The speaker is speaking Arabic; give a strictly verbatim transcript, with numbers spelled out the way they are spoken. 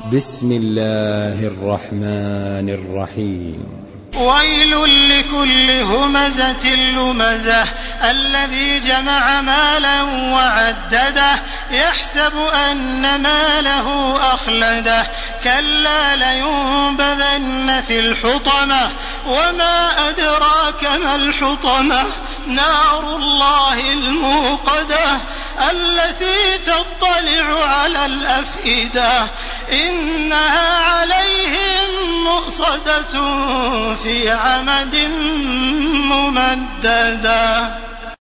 بسم الله الرحمن الرحيم. ويل لكل همزة لمزة الذي جمع مالا وعدده يحسب أن ماله أخلده كلا لينبذن في الحطمة وما أدراك ما الحطمة نار الله الموقدة التي تطلع على الأفئدة إنها عليهم مؤصدة في عمد ممددة.